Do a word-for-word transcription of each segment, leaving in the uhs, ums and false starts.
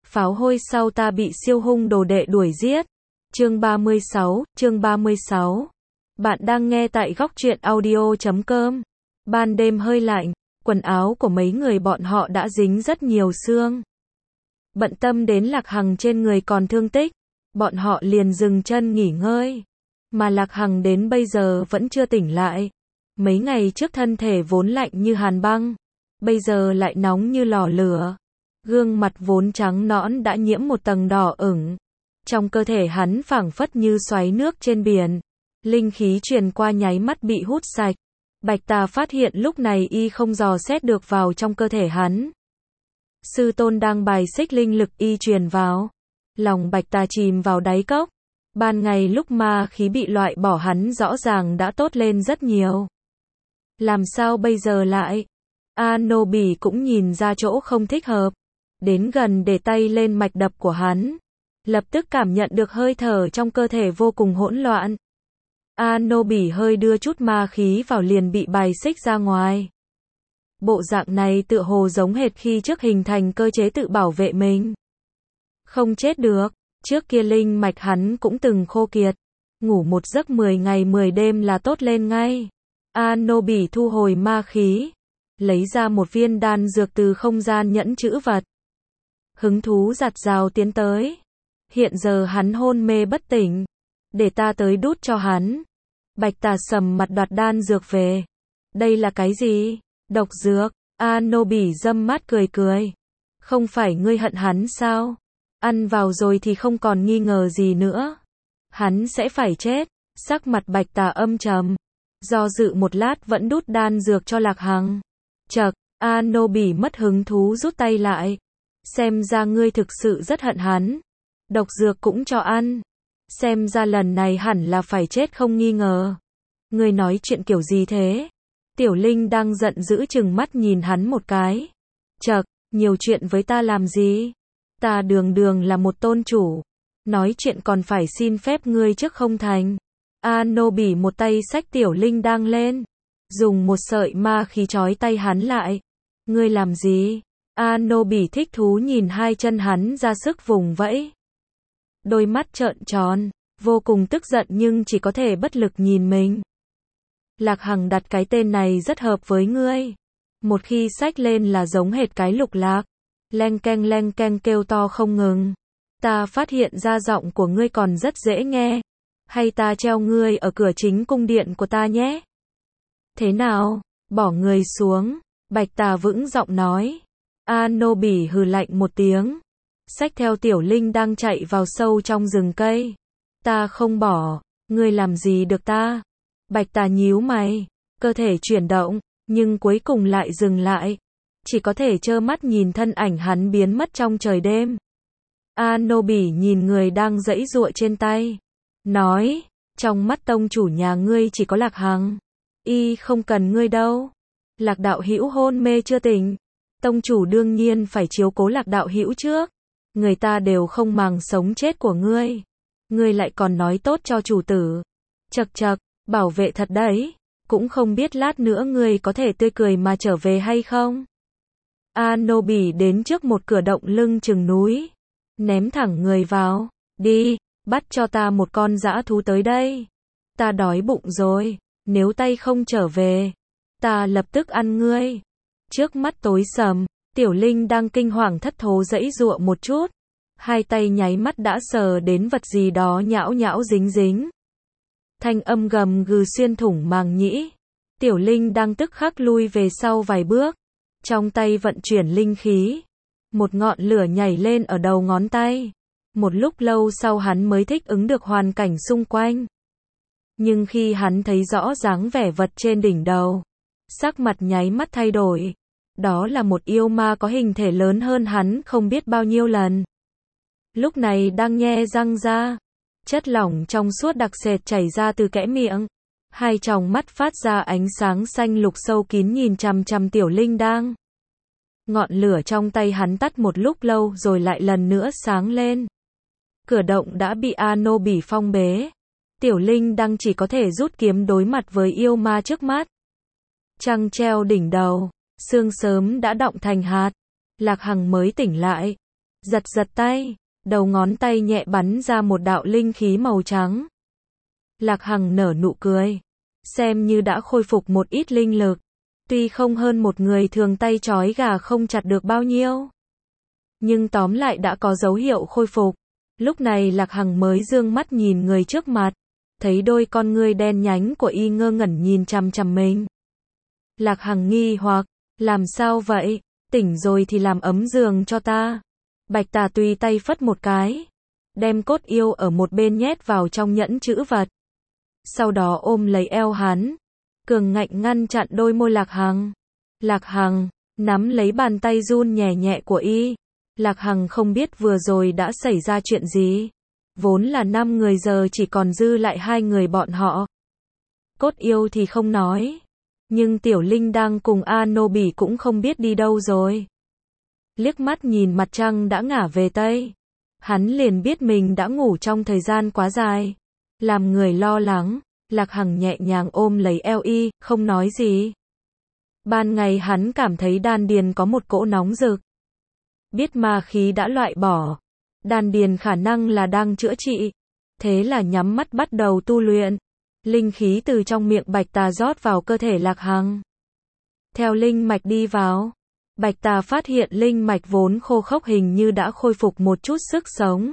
Pháo hôi sau ta bị siêu hung đồ đệ đuổi giết. Chương ba mươi sáu, chương ba mươi sáu. Bạn đang nghe tại góc truyện audio chấm com. Ban đêm hơi lạnh, quần áo của mấy người bọn họ đã dính rất nhiều sương. Bận tâm đến Lạc Hằng trên người còn thương tích, bọn họ liền dừng chân nghỉ ngơi. Mà Lạc Hằng đến bây giờ vẫn chưa tỉnh lại. Mấy ngày trước thân thể vốn lạnh như hàn băng, bây giờ lại nóng như lò lửa. Gương mặt vốn trắng nõn đã nhiễm một tầng đỏ ửng. Trong cơ thể hắn phảng phất như xoáy nước trên biển. Linh khí truyền qua nháy mắt bị hút sạch. Bạch Tà phát hiện lúc này y không dò xét được vào trong cơ thể hắn. Sư tôn đang bài xích linh lực y truyền vào. Lòng Bạch Tà chìm vào đáy cốc. Ban ngày lúc ma khí bị loại bỏ hắn rõ ràng đã tốt lên rất nhiều. Làm sao bây giờ lại? Anobi cũng nhìn ra chỗ không thích hợp. Đến gần để tay lên mạch đập của hắn. Lập tức cảm nhận được hơi thở trong cơ thể vô cùng hỗn loạn. Anobi hơi đưa chút ma khí vào liền bị bài xích ra ngoài. Bộ dạng này tựa hồ giống hệt khi trước hình thành cơ chế tự bảo vệ mình. Không chết được, trước kia linh mạch hắn cũng từng khô kiệt. Ngủ một giấc mười ngày mười đêm là tốt lên ngay. Anobi thu hồi ma khí. Lấy ra một viên đan dược từ không gian nhẫn trữ vật. Hứng thú giặt rào tiến tới. Hiện giờ hắn hôn mê bất tỉnh. Để ta tới đút cho hắn. Bạch Tà sầm mặt đoạt đan dược về. Đây là cái gì? Độc dược. Anobi dâm mát cười cười. Không phải ngươi hận hắn sao? Ăn vào rồi thì không còn nghi ngờ gì nữa. Hắn sẽ phải chết. Sắc mặt Bạch Tà âm trầm. Do dự một lát vẫn đút đan dược cho Lạc Hằng. Chậc, Anobi mất hứng thú rút tay lại. Xem ra ngươi thực sự rất hận hắn. Độc dược cũng cho ăn. Xem ra lần này hẳn là phải chết không nghi ngờ. Ngươi nói chuyện kiểu gì thế? Tiểu Linh đang giận dữ chừng mắt nhìn hắn một cái. Chậc, nhiều chuyện với ta làm gì? Ta đường đường là một tôn chủ. Nói chuyện còn phải xin phép ngươi trước không thành. Anobi một tay xách Tiểu Linh đang lên. Dùng một sợi ma khí trói tay hắn lại. Ngươi làm gì? Anobi thích thú nhìn hai chân hắn ra sức vùng vẫy. Đôi mắt trợn tròn, vô cùng tức giận nhưng chỉ có thể bất lực nhìn mình. Lạc Hằng đặt cái tên này rất hợp với ngươi. Một khi xách lên là giống hệt cái lục lạc. Leng keng leng keng kêu to không ngừng. Ta phát hiện ra giọng của ngươi còn rất dễ nghe. Hay ta treo ngươi ở cửa chính cung điện của ta nhé? Thế nào? Bỏ người xuống. Bạch Tà vững giọng nói. Anobi hừ lạnh một tiếng. Xách theo Tiểu Linh đang chạy vào sâu trong rừng cây. Ta không bỏ. Ngươi làm gì được ta? Bạch Tà nhíu mày. Cơ thể chuyển động. Nhưng cuối cùng lại dừng lại. Chỉ có thể trơ mắt nhìn thân ảnh hắn biến mất trong trời đêm. Anobi nhìn người đang giãy giụa trên tay. Nói. Trong mắt tông chủ nhà ngươi chỉ có Lạc Hằng. Y không cần ngươi đâu. Lạc đạo hữu hôn mê chưa tỉnh. Tông chủ đương nhiên phải chiếu cố Lạc đạo hữu trước. Người ta đều không màng sống chết của ngươi. Ngươi lại còn nói tốt cho chủ tử. Chậc chậc, bảo vệ thật đấy. Cũng không biết lát nữa ngươi có thể tươi cười mà trở về hay không. Anobi đến trước một cửa động lưng chừng núi. Ném thẳng người vào. Đi, bắt cho ta một con dã thú tới đây. Ta đói bụng rồi. Nếu tay không trở về, ta lập tức ăn ngươi. Trước mắt tối sầm, Tiểu Linh đang kinh hoàng thất thố giãy giụa một chút. Hai tay nháy mắt đã sờ đến vật gì đó nhão nhão dính dính. Thanh âm gầm gừ xuyên thủng màng nhĩ. Tiểu Linh đang tức khắc lui về sau vài bước. Trong tay vận chuyển linh khí. Một ngọn lửa nhảy lên ở đầu ngón tay. Một lúc lâu sau hắn mới thích ứng được hoàn cảnh xung quanh. Nhưng khi hắn thấy rõ dáng vẻ vật trên đỉnh đầu, sắc mặt nháy mắt thay đổi. Đó là một yêu ma có hình thể lớn hơn hắn không biết bao nhiêu lần. Lúc này đang nhe răng ra, chất lỏng trong suốt đặc sệt chảy ra từ kẽ miệng. Hai tròng mắt phát ra ánh sáng xanh lục sâu kín nhìn chằm chằm Tiểu Linh đang. Ngọn lửa trong tay hắn tắt một lúc lâu rồi lại lần nữa sáng lên. Cửa động đã bị Anobi phong bế. Tiểu Linh đang chỉ có thể rút kiếm đối mặt với yêu ma trước mắt. Trăng treo đỉnh đầu, sương sớm đã đọng thành hạt. Lạc Hằng mới tỉnh lại. Giật giật tay, đầu ngón tay nhẹ bắn ra một đạo linh khí màu trắng. Lạc Hằng nở nụ cười, xem như đã khôi phục một ít linh lực. Tuy không hơn một người thường tay trói gà không chặt được bao nhiêu, nhưng tóm lại đã có dấu hiệu khôi phục. Lúc này Lạc Hằng mới dương mắt nhìn người trước mặt, thấy đôi con ngươi đen nhánh của y ngơ ngẩn nhìn chằm chằm mình. Lạc Hằng nghi hoặc, làm sao vậy, tỉnh rồi thì làm ấm giường cho ta. Bạch Tà tùy tay phất một cái, đem cốt yêu ở một bên nhét vào trong nhẫn chữ vật. Sau đó ôm lấy eo hắn, cường ngạnh ngăn chặn đôi môi Lạc Hằng. Lạc Hằng nắm lấy bàn tay run nhẹ nhẹ của y. Lạc Hằng không biết vừa rồi đã xảy ra chuyện gì. Vốn là năm người giờ chỉ còn dư lại hai người bọn họ. Cốt yêu thì không nói, nhưng Tiểu Linh đang cùng Anobi cũng không biết đi đâu rồi. Liếc mắt nhìn mặt trăng đã ngả về Tây, hắn liền biết mình đã ngủ trong thời gian quá dài. Làm người lo lắng, Lạc Hằng nhẹ nhàng ôm lấy eo y, không nói gì. Ban ngày hắn cảm thấy đan điền có một cỗ nóng rực. Biết ma khí đã loại bỏ, đan điền khả năng là đang chữa trị. Thế là nhắm mắt bắt đầu tu luyện. Linh khí từ trong miệng Bạch Tà rót vào cơ thể Lạc Hằng. Theo linh mạch đi vào, Bạch Tà phát hiện linh mạch vốn khô khốc hình như đã khôi phục một chút sức sống.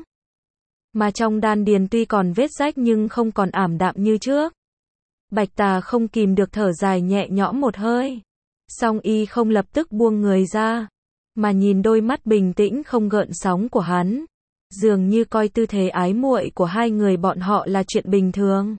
Mà trong đan điền tuy còn vết rách nhưng không còn ảm đạm như trước. Bạch Tà không kìm được thở dài nhẹ nhõm một hơi. Song y không lập tức buông người ra, mà nhìn đôi mắt bình tĩnh không gợn sóng của hắn, dường như coi tư thế ái muội của hai người bọn họ là chuyện bình thường.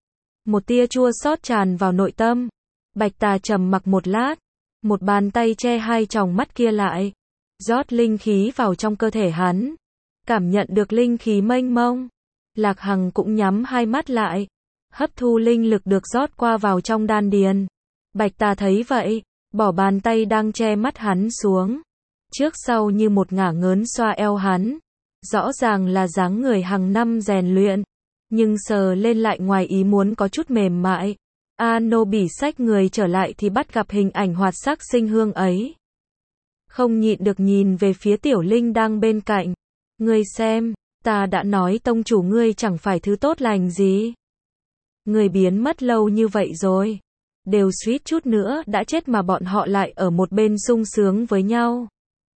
Một tia chua xót tràn vào nội tâm. Bạch Tà trầm mặc một lát, một bàn tay che hai tròng mắt kia lại, rót linh khí vào trong cơ thể hắn. Cảm nhận được linh khí mênh mông, Lạc Hằng cũng nhắm hai mắt lại, hấp thu linh lực được rót qua vào trong đan điền. Bạch Tà thấy vậy, bỏ bàn tay đang che mắt hắn xuống, trước sau như một ngả ngớn xoa eo hắn. Rõ ràng là dáng người hàng năm rèn luyện, nhưng sờ lên lại ngoài ý muốn có chút mềm mại. Anobi xách người trở lại thì bắt gặp hình ảnh hoạt sắc sinh hương ấy. Không nhịn được nhìn về phía Tiểu Linh đang bên cạnh. Ngươi xem, ta đã nói tông chủ ngươi chẳng phải thứ tốt lành gì. Ngươi biến mất lâu như vậy rồi, đều suýt chút nữa đã chết mà bọn họ lại ở một bên sung sướng với nhau.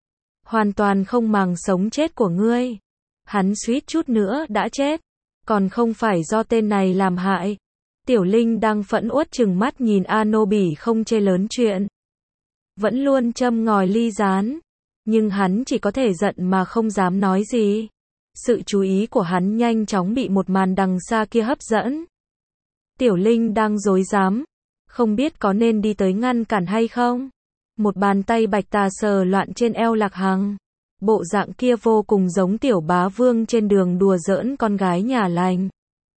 Hoàn toàn không màng sống chết của ngươi. Hắn suýt chút nữa đã chết, còn không phải do tên này làm hại. Tiểu Linh đang phẫn uất chừng mắt nhìn Anobi không chê lớn chuyện, vẫn luôn châm ngòi ly gián, nhưng hắn chỉ có thể giận mà không dám nói gì. Sự chú ý của hắn nhanh chóng bị một màn đằng xa kia hấp dẫn. Tiểu Linh đang rối rắm, không biết có nên đi tới ngăn cản hay không. Một bàn tay Bạch Tà sờ loạn trên eo Lạc Hằng. Bộ dạng kia vô cùng giống Tiểu Bá Vương trên đường đùa giỡn con gái nhà lành.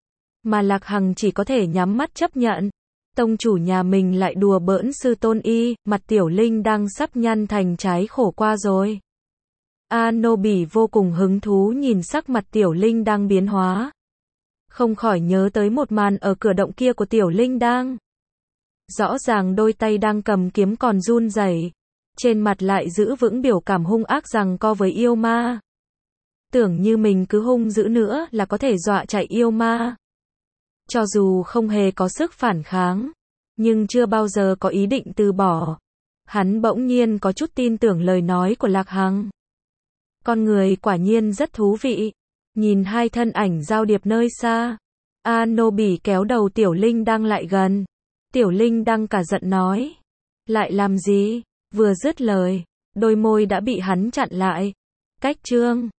Mà Lạc Hằng chỉ có thể nhắm mắt chấp nhận. Tông chủ nhà mình lại đùa bỡn sư tôn y, mặt Tiểu Linh đang sắp nhăn thành trái khổ qua rồi. Anobi vô cùng hứng thú nhìn sắc mặt Tiểu Linh đang biến hóa. Không khỏi nhớ tới một màn ở cửa động kia của Tiểu Linh đang. Rõ ràng đôi tay đang cầm kiếm còn run rẩy, trên mặt lại giữ vững biểu cảm hung ác giằng co với yêu ma. Tưởng như mình cứ hung dữ nữa là có thể dọa chạy yêu ma. Cho dù không hề có sức phản kháng, nhưng chưa bao giờ có ý định từ bỏ. Hắn bỗng nhiên có chút tin tưởng lời nói của Lạc Hằng. Con người quả nhiên rất thú vị. Nhìn hai thân ảnh giao điệp nơi xa, Anobi kéo đầu Tiểu Linh đang lại gần. Tiểu Linh đang cả giận nói, lại làm gì? Vừa dứt lời, đôi môi đã bị hắn chặn lại. Cách chương